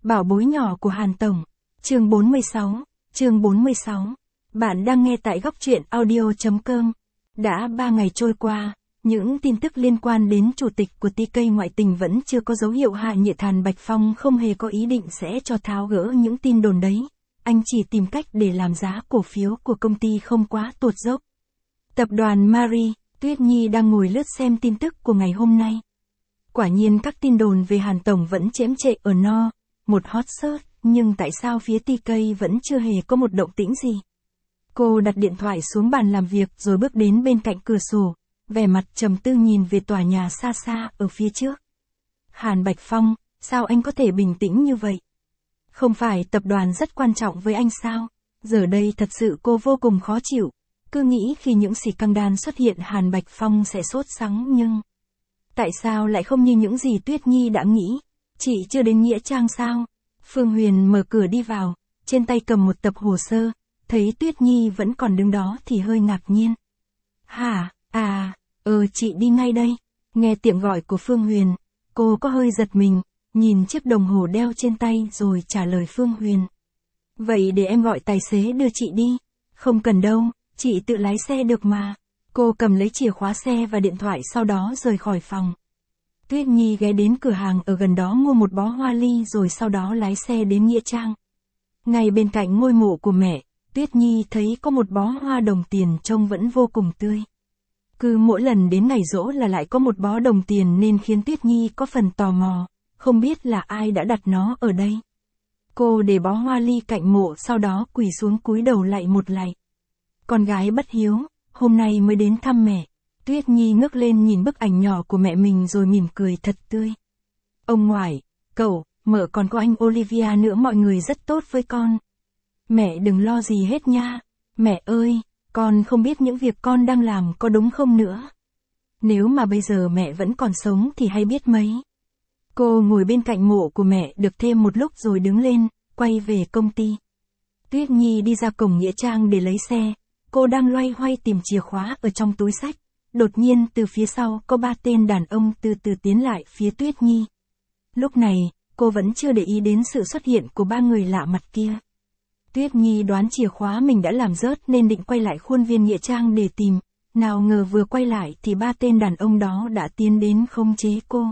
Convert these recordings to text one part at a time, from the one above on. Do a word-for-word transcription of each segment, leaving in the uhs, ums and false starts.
Bảo bối nhỏ của Hàn Tổng. Chương bốn mươi sáu. Chương bốn mươi sáu. Bạn đang nghe tại góc truyện audio chấm com. Đã ba ngày trôi qua, những tin tức liên quan đến chủ tịch của tê ca ngoại tình vẫn chưa có dấu hiệu hạ nhiệt. Hàn Bạch Phong không hề có ý định sẽ cho tháo gỡ những tin đồn đấy. Anh chỉ tìm cách để làm giá cổ phiếu của công ty không quá tụt dốc. Tập đoàn Marie, Tuyết Nhi đang ngồi lướt xem tin tức của ngày hôm nay. Quả nhiên các tin đồn về Hàn Tổng vẫn chễm chệ ở no, một hot search, nhưng tại sao phía tê ca vẫn chưa hề có một động tĩnh gì? Cô đặt điện thoại xuống bàn làm việc rồi bước đến bên cạnh cửa sổ, vẻ mặt trầm tư nhìn về tòa nhà xa xa ở phía trước. Hàn Bạch Phong, sao anh có thể bình tĩnh như vậy? Không phải tập đoàn rất quan trọng với anh sao? Giờ đây thật sự cô vô cùng khó chịu. Cứ nghĩ khi những scandal xuất hiện Hàn Bạch Phong sẽ sốt sắng nhưng... Tại sao lại không như những gì Tuyết Nhi đã nghĩ? Chị chưa đến Nghĩa Trang sao? Phương Huyền mở cửa đi vào, trên tay cầm một tập hồ sơ, thấy Tuyết Nhi vẫn còn đứng đó thì hơi ngạc nhiên. Hả, à, ờ chị đi ngay đây. Nghe tiếng gọi của Phương Huyền, cô có hơi giật mình, nhìn chiếc đồng hồ đeo trên tay rồi trả lời Phương Huyền. Vậy để em gọi tài xế đưa chị đi. Không cần đâu, chị tự lái xe được mà. Cô cầm lấy chìa khóa xe và điện thoại sau đó rời khỏi phòng. Tuyết Nhi ghé đến cửa hàng ở gần đó mua một bó hoa ly rồi sau đó lái xe đến Nghĩa Trang. Ngay bên cạnh ngôi mộ của mẹ, Tuyết Nhi thấy có một bó hoa đồng tiền trông vẫn vô cùng tươi. Cứ mỗi lần đến ngày giỗ là lại có một bó đồng tiền nên khiến Tuyết Nhi có phần tò mò, không biết là ai đã đặt nó ở đây. Cô để bó hoa ly cạnh mộ sau đó quỳ xuống cúi đầu lạy một lạy. Con gái bất hiếu, hôm nay mới đến thăm mẹ. Tuyết Nhi ngước lên nhìn bức ảnh nhỏ của mẹ mình rồi mỉm cười thật tươi. Ông ngoại, cậu, mợ còn có anh Olivia nữa, mọi người rất tốt với con. Mẹ đừng lo gì hết nha. Mẹ ơi, con không biết những việc con đang làm có đúng không nữa. Nếu mà bây giờ mẹ vẫn còn sống thì hay biết mấy. Cô ngồi bên cạnh mộ của mẹ được thêm một lúc rồi đứng lên, quay về công ty. Tuyết Nhi đi ra cổng Nghĩa Trang để lấy xe. Cô đang loay hoay tìm chìa khóa ở trong túi xách. Đột nhiên từ phía sau có ba tên đàn ông từ từ tiến lại phía Tuyết Nhi. Lúc này, cô vẫn chưa để ý đến sự xuất hiện của ba người lạ mặt kia. Tuyết Nhi đoán chìa khóa mình đã làm rớt nên định quay lại khuôn viên Nghĩa Trang để tìm. Nào ngờ vừa quay lại thì ba tên đàn ông đó đã tiến đến khống chế cô.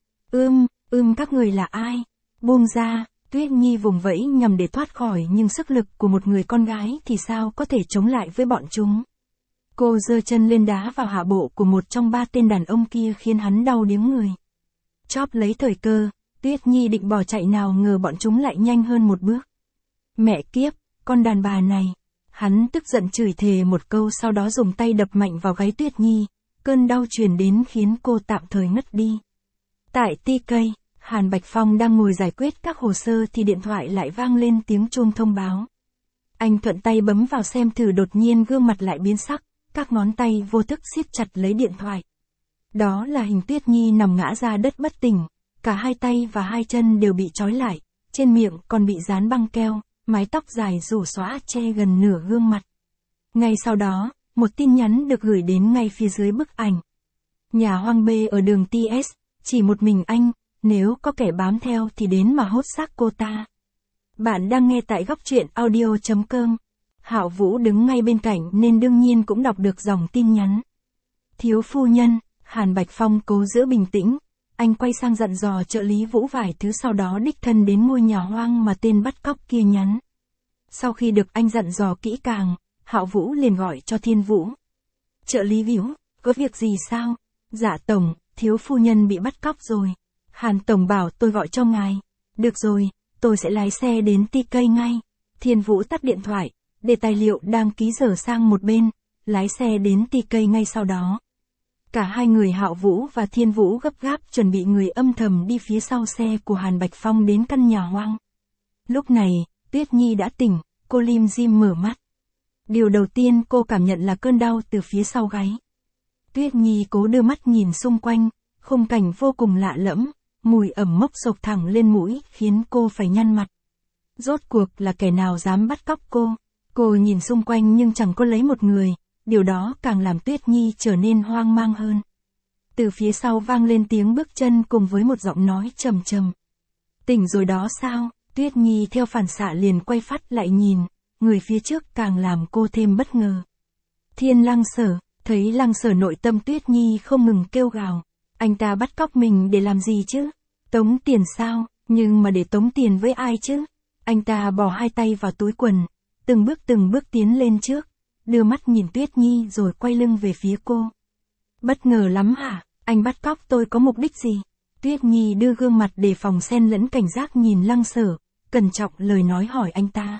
Ưm, ưm các người là ai? Buông ra. Tuyết Nhi vùng vẫy nhằm để thoát khỏi nhưng sức lực của một người con gái thì sao có thể chống lại với bọn chúng. Cô giơ chân lên đá vào hạ bộ của một trong ba tên đàn ông kia khiến hắn đau điếng người. Chóp lấy thời cơ, Tuyết Nhi định bỏ chạy nào ngờ bọn chúng lại nhanh hơn một bước. Mẹ kiếp, con đàn bà này. Hắn tức giận chửi thề một câu sau đó dùng tay đập mạnh vào gáy Tuyết Nhi, cơn đau truyền đến khiến cô tạm thời ngất đi. Tại tê ca, Hàn Bạch Phong đang ngồi giải quyết các hồ sơ thì điện thoại lại vang lên tiếng chuông thông báo. Anh thuận tay bấm vào xem thử, đột nhiên gương mặt lại biến sắc, các ngón tay vô thức siết chặt lấy điện thoại. Đó là hình Tuyết Nhi nằm ngã ra đất bất tỉnh, cả hai tay và hai chân đều bị trói lại, trên miệng còn bị dán băng keo, mái tóc dài rủ xõa che gần nửa gương mặt. Ngay sau đó, một tin nhắn được gửi đến ngay phía dưới bức ảnh. Nhà hoang bê ở đường tê ét, chỉ một mình anh, nếu có kẻ bám theo thì đến mà hốt xác cô ta. Bạn đang nghe tại góc truyện audio chấm com. Hạo Vũ đứng ngay bên cạnh nên đương nhiên cũng đọc được dòng tin nhắn. Thiếu phu nhân, Hàn Bạch Phong cố giữ bình tĩnh. Anh quay sang dặn dò trợ lý Vũ vài thứ sau đó đích thân đến ngôi nhà hoang mà tên bắt cóc kia nhắn. Sau khi được anh dặn dò kỹ càng, Hạo Vũ liền gọi cho Thiên Vũ. Trợ lý Vũ, có việc gì sao? Dạ tổng, thiếu phu nhân bị bắt cóc rồi. Hàn tổng bảo tôi gọi cho ngài. Được rồi, tôi sẽ lái xe đến tê ca ngay. Thiên Vũ tắt điện thoại, để tài liệu đang ký dở sang một bên, lái xe đến tê ca ngay sau đó. Cả hai người Hạo Vũ và Thiên Vũ gấp gáp chuẩn bị người âm thầm đi phía sau xe của Hàn Bạch Phong đến căn nhà hoang. Lúc này, Tuyết Nhi đã tỉnh, cô lim dim mở mắt. Điều đầu tiên cô cảm nhận là cơn đau từ phía sau gáy. Tuyết Nhi cố đưa mắt nhìn xung quanh, khung cảnh vô cùng lạ lẫm, mùi ẩm mốc sộc thẳng lên mũi khiến cô phải nhăn mặt. Rốt cuộc là kẻ nào dám bắt cóc cô? Cô nhìn xung quanh nhưng chẳng có lấy một người, điều đó càng làm Tuyết Nhi trở nên hoang mang hơn. Từ phía sau vang lên tiếng bước chân cùng với một giọng nói trầm trầm. Tỉnh rồi đó sao? Tuyết Nhi theo phản xạ liền quay phát lại nhìn, người phía trước càng làm cô thêm bất ngờ. Thiên Lăng Sở, thấy Lăng Sở nội tâm Tuyết Nhi không ngừng kêu gào. Anh ta bắt cóc mình để làm gì chứ? Tống tiền sao? Nhưng mà để tống tiền với ai chứ? Anh ta bỏ hai tay vào túi quần, từng bước từng bước tiến lên trước, đưa mắt nhìn Tuyết Nhi rồi quay lưng về phía cô. Bất ngờ lắm hả? Anh bắt cóc tôi có mục đích gì? Tuyết Nhi đưa gương mặt đề phòng xen lẫn cảnh giác nhìn Lăng Sở, cẩn trọng lời nói hỏi anh ta.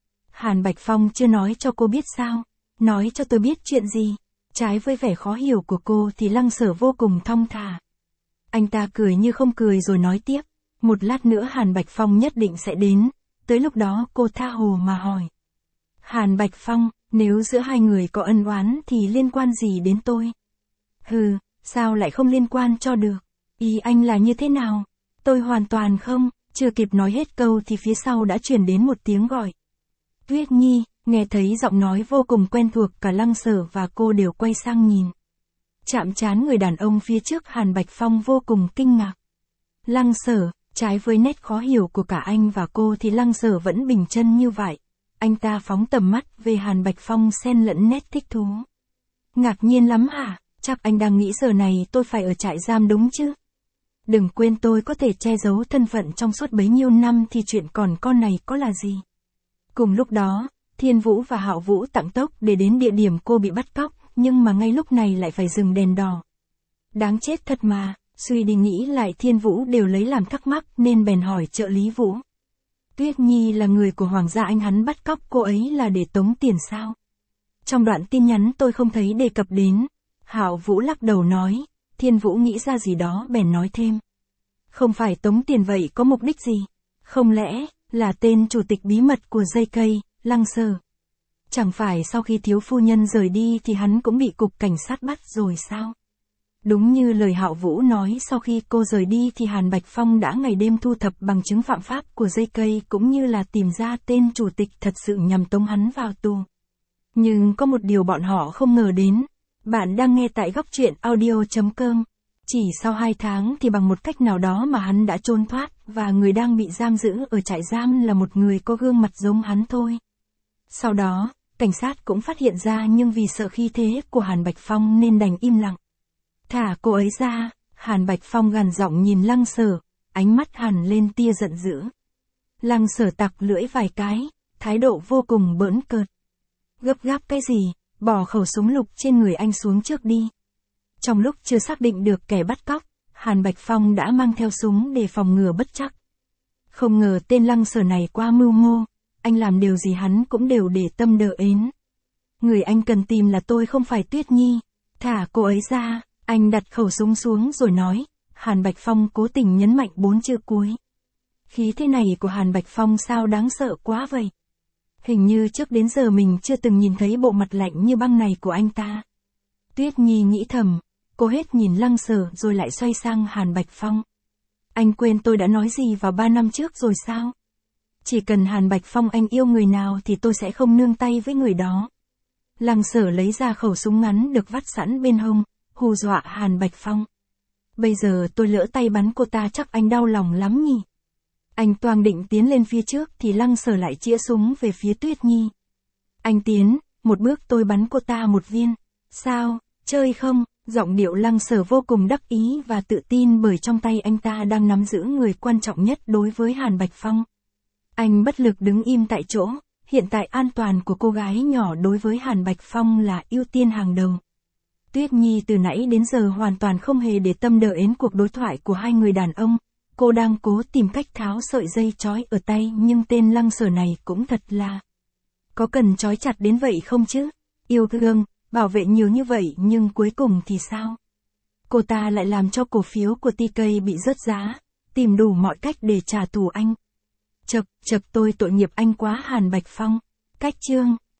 Hàn Bạch Phong chưa nói cho cô biết sao? Nói cho tôi biết chuyện gì? Trái với vẻ khó hiểu của cô thì Lăng Sở vô cùng thong thả. Anh ta cười như không cười rồi nói tiếp, một lát nữa Hàn Bạch Phong nhất định sẽ đến, tới lúc đó cô tha hồ mà hỏi. Hàn Bạch Phong, nếu giữa hai người có ân oán thì liên quan gì đến tôi? Hừ, sao lại không liên quan cho được? Ý anh là như thế nào? Tôi hoàn toàn không, chưa kịp nói hết câu thì phía sau đã truyền đến một tiếng gọi. Tuyết Nhi, nghe thấy giọng nói vô cùng quen thuộc, cả Lăng Sở và cô đều quay sang nhìn. Chạm trán người đàn ông phía trước Hàn Bạch Phong vô cùng kinh ngạc. Lăng Sở, trái với nét khó hiểu của cả anh và cô thì Lăng Sở vẫn bình chân như vậy. Anh ta phóng tầm mắt về Hàn Bạch Phong xen lẫn nét thích thú. Ngạc nhiên lắm hả? Chắc anh đang nghĩ giờ này tôi phải ở trại giam đúng chứ? Đừng quên tôi có thể che giấu thân phận trong suốt bấy nhiêu năm thì chuyện còn con này có là gì? Cùng lúc đó, Thiên Vũ và Hạo Vũ tăng tốc để đến địa điểm cô bị bắt cóc, nhưng mà ngay lúc này lại phải dừng đèn đỏ. Đáng chết thật mà, suy đi nghĩ lại Thiên Vũ đều lấy làm thắc mắc nên bèn hỏi trợ lý Vũ. Tuyết Nhi là người của Hoàng gia, anh hắn bắt cóc cô ấy là để tống tiền sao? Trong đoạn tin nhắn tôi không thấy đề cập đến. Hạo Vũ lắc đầu nói, Thiên Vũ nghĩ ra gì đó bèn nói thêm. Không phải tống tiền vậy có mục đích gì? Không lẽ là tên chủ tịch bí mật của dây cây, Lăng Sở? Chẳng phải sau khi thiếu phu nhân rời đi thì hắn cũng bị cục cảnh sát bắt rồi sao? Đúng như lời Hạo Vũ nói, sau khi cô rời đi thì Hàn Bạch Phong đã ngày đêm thu thập bằng chứng phạm pháp của dây cây cũng như là tìm ra tên chủ tịch thật sự nhằm tống hắn vào tù. Nhưng có một điều bọn họ không ngờ đến. Bạn đang nghe tại góc truyện audio chấm com. Chỉ sau hai tháng thì bằng một cách nào đó mà hắn đã trốn thoát, và người đang bị giam giữ ở trại giam là một người có gương mặt giống hắn thôi. Sau đó, cảnh sát cũng phát hiện ra nhưng vì sợ khí thế của Hàn Bạch Phong nên đành im lặng. Thả cô ấy ra, Hàn Bạch Phong gằn giọng nhìn Lăng Sở, ánh mắt hằn lên tia giận dữ. Lăng Sở tặc lưỡi vài cái, thái độ vô cùng bỡn cợt. Gấp gáp cái gì, bỏ khẩu súng lục trên người anh xuống trước đi. Trong lúc chưa xác định được kẻ bắt cóc, Hàn Bạch Phong đã mang theo súng để phòng ngừa bất trắc. Không ngờ tên Lăng Sở này quá mưu mô, anh làm điều gì hắn cũng đều để tâm đỡ ến. Người anh cần tìm là tôi không phải Tuyết Nhi, thả cô ấy ra, anh đặt khẩu súng xuống rồi nói. Hàn Bạch Phong cố tình nhấn mạnh bốn chữ cuối. Khí thế này của Hàn Bạch Phong sao đáng sợ quá vậy? Hình như trước đến giờ mình chưa từng nhìn thấy bộ mặt lạnh như băng này của anh ta. Tuyết Nhi nghĩ thầm, cô hết nhìn Lăng Sở rồi lại xoay sang Hàn Bạch Phong. Anh quên tôi đã nói gì vào ba năm trước rồi sao? Chỉ cần Hàn Bạch Phong anh yêu người nào thì tôi sẽ không nương tay với người đó. Lăng Sở lấy ra khẩu súng ngắn được vắt sẵn bên hông, hù dọa Hàn Bạch Phong. Bây giờ tôi lỡ tay bắn cô ta chắc anh đau lòng lắm nhỉ? Anh toang định tiến lên phía trước thì Lăng Sở lại chĩa súng về phía Tuyết Nhi. Anh tiến, một bước tôi bắn cô ta một viên. Sao, chơi không? Giọng điệu Lăng Sở vô cùng đắc ý và tự tin bởi trong tay anh ta đang nắm giữ người quan trọng nhất đối với Hàn Bạch Phong. Anh bất lực đứng im tại chỗ, hiện tại an toàn của cô gái nhỏ đối với Hàn Bạch Phong là ưu tiên hàng đầu. Tuyết Nhi từ nãy đến giờ hoàn toàn không hề để tâm đợi đến cuộc đối thoại của hai người đàn ông. Cô đang cố tìm cách tháo sợi dây trói ở tay nhưng tên Lăng Sở này cũng thật là... Có cần trói chặt đến vậy không chứ? Yêu thương, bảo vệ nhiều như vậy nhưng cuối cùng thì sao? Cô ta lại làm cho cổ phiếu của tê ca bị rớt giá, tìm đủ mọi cách để trả thù anh. Chật, chật tôi tội nghiệp anh quá Hàn Bạch Phong. Cách chương